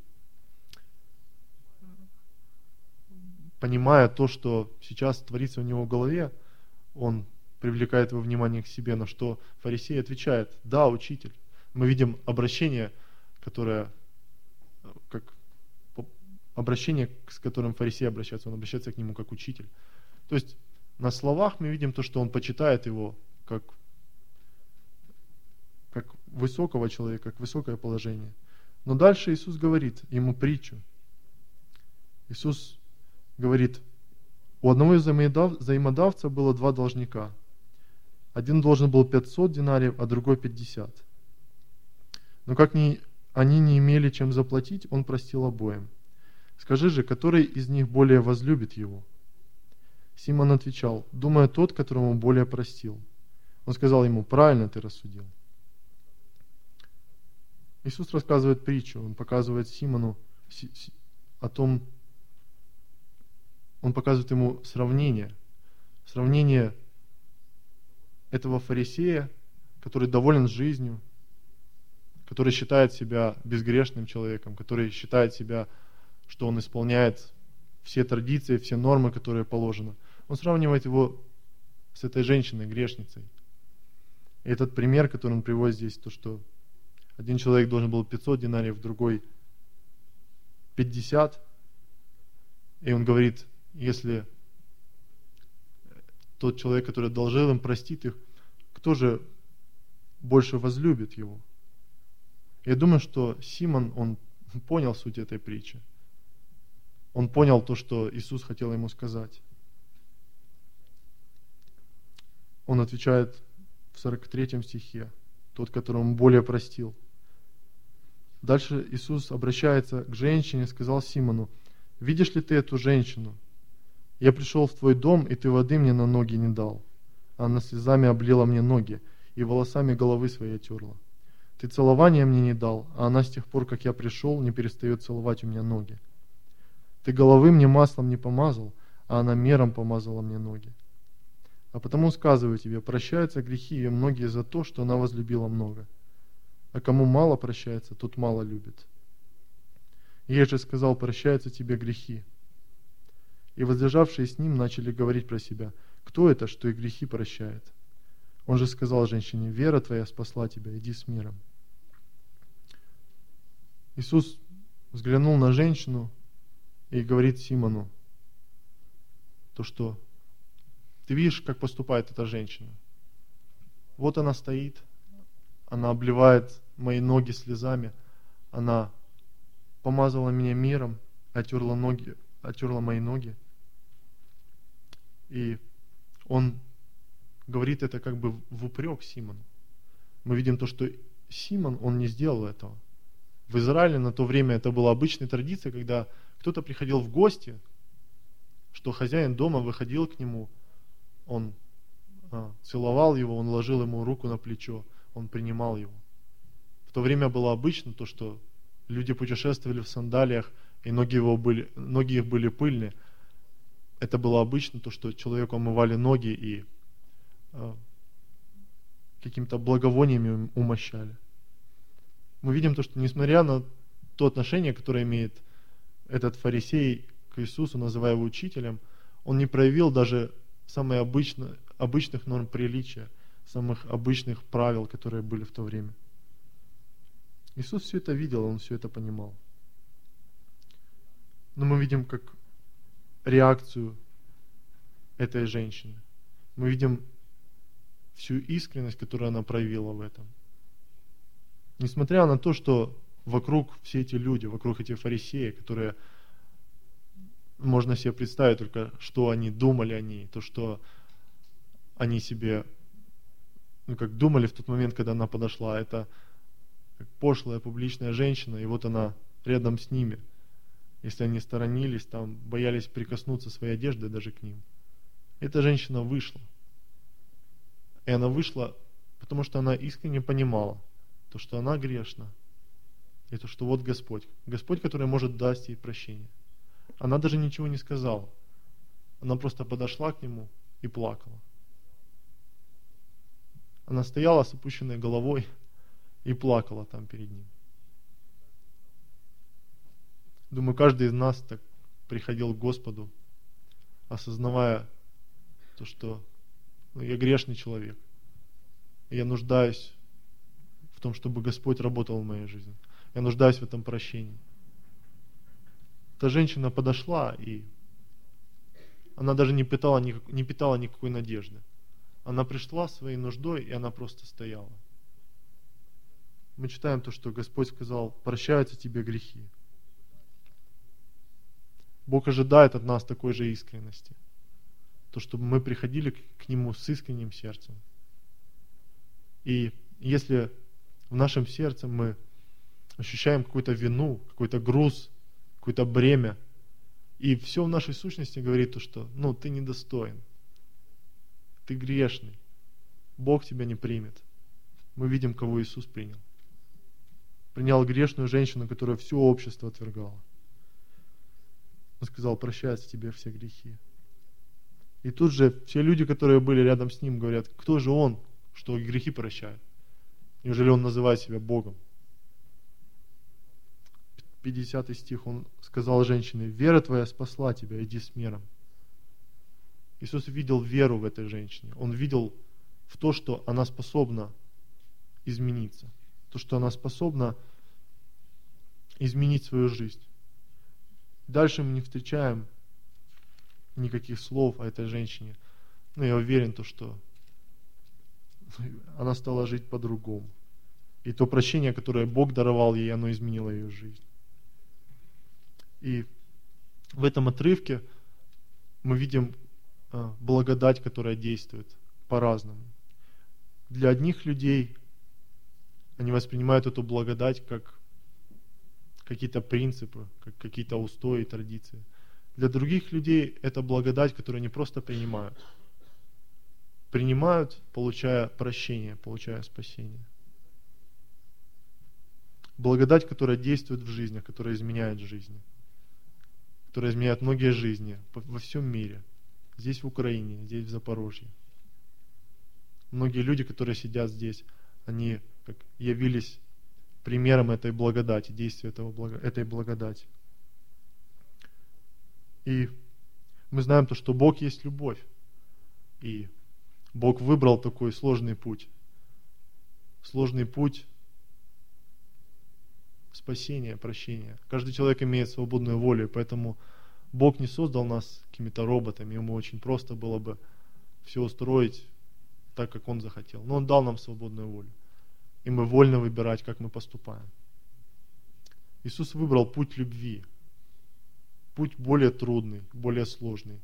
понимая то, что сейчас творится у него в голове, он привлекает его внимание к себе, на что фарисей отвечает: да, учитель. Мы видим обращение, которое, как обращение, с которым фарисей обращается, он обращается к нему как учитель. То есть на словах мы видим то, что он почитает его как высокого человека, как высокое положение. Но дальше Иисус говорит ему притчу. Иисус говорит: у одного из взаимодавца было 2 должника. Один должен был 500 динариев, а другой 50. Но как они не имели чем заплатить, он простил обоим. Скажи же, который из них более возлюбит его? Симон отвечал: думая, тот, которому более простил. Он сказал ему: правильно ты рассудил. Иисус рассказывает притчу, он показывает Симону о том, он показывает ему сравнение этого фарисея, который доволен жизнью, который считает себя безгрешным человеком, который считает себя, что он исполняет все традиции, все нормы, которые положены. Он сравнивает его с этой женщиной, грешницей. И этот пример, который он приводит здесь, то, что один человек должен был 500 динариев, другой 50. И он говорит: если тот человек, который одолжил им, простит их, кто же больше возлюбит его? Я думаю, что Симон, он понял суть этой притчи. Он понял то, что Иисус хотел ему сказать. Он отвечает в 43 стихе: тот, которому более простил. Дальше Иисус обращается к женщине и сказал Симону: видишь ли ты эту женщину? Я пришел в твой дом, и ты воды мне на ноги не дал. Она слезами облила мне ноги и волосами головы своей отерла. Ты целования мне не дал, а она с тех пор, как я пришел, не перестает целовать у меня ноги. Ты головы мне маслом не помазал, а она мером помазала мне ноги. А потому сказываю тебе, прощаются грехи ее многие за то, что она возлюбила много. А кому мало прощается, тот мало любит. Ей же сказал: прощаются тебе грехи. И возлежавшие с ним начали говорить про себя: кто это, что и грехи прощает? Он же сказал женщине: вера твоя спасла тебя, иди с миром. Иисус взглянул на женщину и говорит Симону, то что ты видишь, как поступает эта женщина. Вот она стоит, она обливает мои ноги слезами, она помазала меня миром, отерла мои ноги. И он говорит это как бы в упрек Симону. Мы видим то, что Симон, он не сделал этого. В Израиле на то время это была обычная традиция, когда кто-то приходил в гости, что хозяин дома выходил к нему, он целовал его, он ложил ему руку на плечо, он принимал его. В то время было обычно то, что люди путешествовали в сандалиях, и ноги их были пыльные. Это было обычно то, что человеку омывали ноги и какими-то благовониями умощали. Мы видим то, что несмотря на то отношение, которое имеет этот фарисей к Иисусу, называя его учителем, он не проявил даже самых обычных норм приличия, самых обычных правил, которые были в то время. Иисус все это видел, Он все это понимал. Но мы видим как реакцию этой женщины. Мы видим всю искренность, которую она проявила в этом. Несмотря на то, что вокруг все эти люди, вокруг эти фарисеи, которые, можно себе представить только, что они думали о ней, то, что они себе, как думали в тот момент, когда она подошла, это как пошлая публичная женщина, и вот она рядом с ними. Если они сторонились, там, боялись прикоснуться своей одеждой даже к ним. Эта женщина вышла. И она вышла, потому что она искренне понимала, то, что она грешна, и то, что вот Господь, который может дать ей прощение. Она даже ничего не сказала. Она просто подошла к Нему и плакала. Она стояла с опущенной головой и плакала там перед Ним. Думаю, каждый из нас так приходил к Господу, осознавая то, что я грешный человек, и я нуждаюсь в том, чтобы Господь работал в моей жизни. Я нуждаюсь в этом прощении. Эта женщина подошла, и она даже не питала никакой надежды. Она пришла своей нуждой, и она просто стояла. Мы читаем то, что Господь сказал: прощаются тебе грехи. Бог ожидает от нас такой же искренности. То, чтобы мы приходили к Нему с искренним сердцем. И если в нашем сердце мы ощущаем какую-то вину, какой-то груз, какое-то бремя, и все в нашей сущности говорит то, что ты недостоин, ты грешный, Бог тебя не примет. Мы видим, кого Иисус принял. Принял грешную женщину, которая все общество отвергало. Он сказал: прощаются тебе все грехи. И тут же все люди, которые были рядом с Ним, говорят: кто же Он, что грехи прощает? Неужели Он называет себя Богом? 50 стих, Он сказал женщине: вера твоя спасла тебя, иди с миром. Иисус видел веру в этой женщине. Он видел в то, что она способна измениться. То, что она способна изменить свою жизнь. Дальше мы не встречаем никаких слов о этой женщине. Но я уверен, что она стала жить по-другому. И то прощение, которое Бог даровал ей, оно изменило ее жизнь. И в этом отрывке мы видим благодать, которая действует по-разному. Для одних людей они воспринимают эту благодать как какие-то принципы, как какие-то устои, традиции. Для других людей это благодать, которую они просто принимают. Принимают, получая прощение, получая спасение. Благодать, которая действует в жизни, которая изменяет жизни. Которая изменяет многие жизни во всем мире. Здесь в Украине, здесь в Запорожье. Многие люди, которые сидят здесь, они как явились примером этой благодати, действия этой благодати. И мы знаем то, что Бог есть любовь. И Бог выбрал такой сложный путь. Сложный путь спасения, прощения. Каждый человек имеет свободную волю, и поэтому Бог не создал нас какими-то роботами. Ему очень просто было бы все устроить так, как Он захотел. Но Он дал нам свободную волю. И мы вольны выбирать, как мы поступаем. Иисус выбрал путь любви. Путь более трудный, более сложный.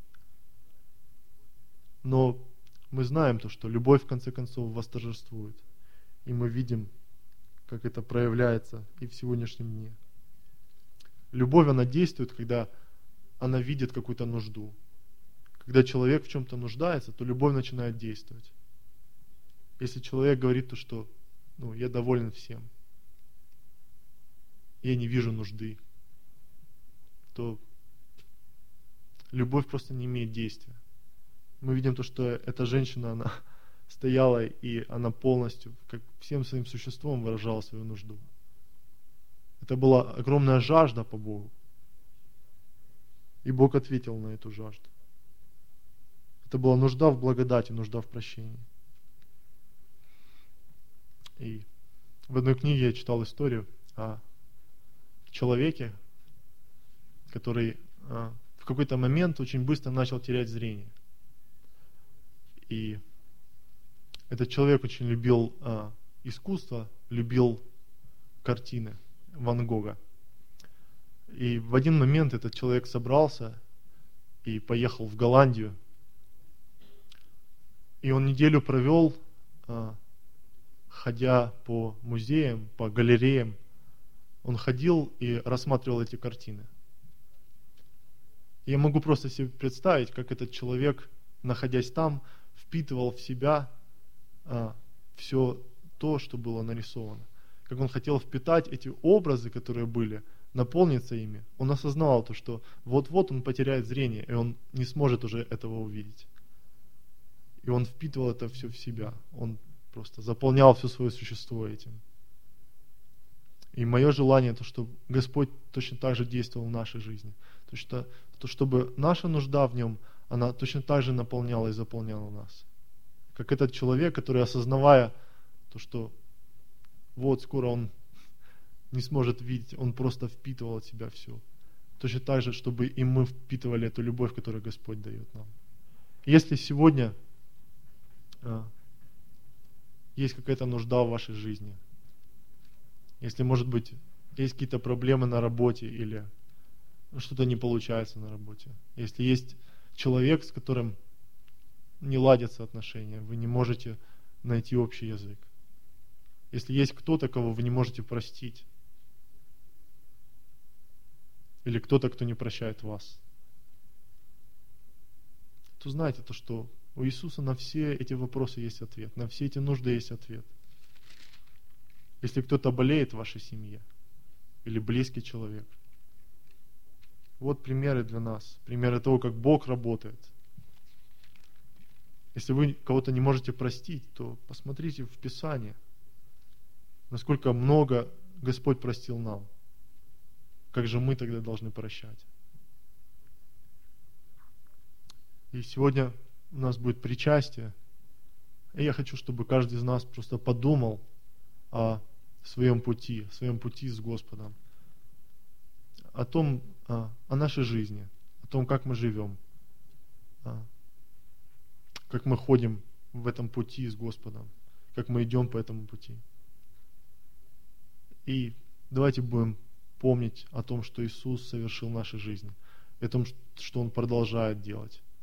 Но мы знаем то, что любовь в конце концов восторжествует. И мы видим, как это проявляется и в сегодняшнем дне. Любовь, она действует, когда она видит какую-то нужду. Когда человек в чем-то нуждается, то любовь начинает действовать. Если человек говорит то, что я доволен всем, я не вижу нужды, то любовь просто не имеет действия. Мы видим то, что эта женщина, она стояла, и она полностью, как всем своим существом выражала свою нужду. Это была огромная жажда по Богу. И Бог ответил на эту жажду. Это была нужда в благодати, нужда в прощении. И в одной книге я читал историю о человеке, который в какой-то момент очень быстро начал терять зрение. И этот человек очень любил искусство, любил картины Ван Гога. И в один момент этот человек собрался и поехал в Голландию. И он неделю провел, ходя по музеям, по галереям. Он ходил и рассматривал эти картины. Я могу просто себе представить, как этот человек, находясь там, впитывал в себя все то, что было нарисовано. Как он хотел впитать эти образы, которые были, наполниться ими. Он осознавал то, что вот-вот он потеряет зрение, и он не сможет уже этого увидеть. И он впитывал это все в себя. Он просто заполнял все свое существо этим. И мое желание, то, чтобы Господь точно так же действовал в нашей жизни. Чтобы наша нужда в Нем, она точно так же наполняла и заполняла нас. Как этот человек, который, осознавая то, что вот скоро он не сможет видеть, он просто впитывал от себя все. Точно так же, чтобы и мы впитывали эту любовь, которую Господь дает нам. Если сегодня есть какая-то нужда в вашей жизни, если, может быть, есть какие-то проблемы на работе или что-то не получается на работе, если есть человек, с которым не ладятся отношения, вы не можете найти общий язык, если есть кто-то, кого вы не можете простить, или кто-то, кто не прощает вас, то знайте то, что у Иисуса на все эти вопросы есть ответ, на все эти нужды есть ответ. Если кто-то болеет в вашей семье, или близкий человек, вот примеры для нас, примеры того, как Бог работает. Если вы кого-то не можете простить, то посмотрите в Писание, насколько много Господь простил нам. Как же мы тогда должны прощать? И сегодня у нас будет причастие. И я хочу, чтобы каждый из нас просто подумал о своем пути с Господом, о том, о нашей жизни, о том, как мы живем, как мы ходим в этом пути с Господом, как мы идем по этому пути. И давайте будем помнить о том, что Иисус совершил в нашей жизни, о том, что Он продолжает делать.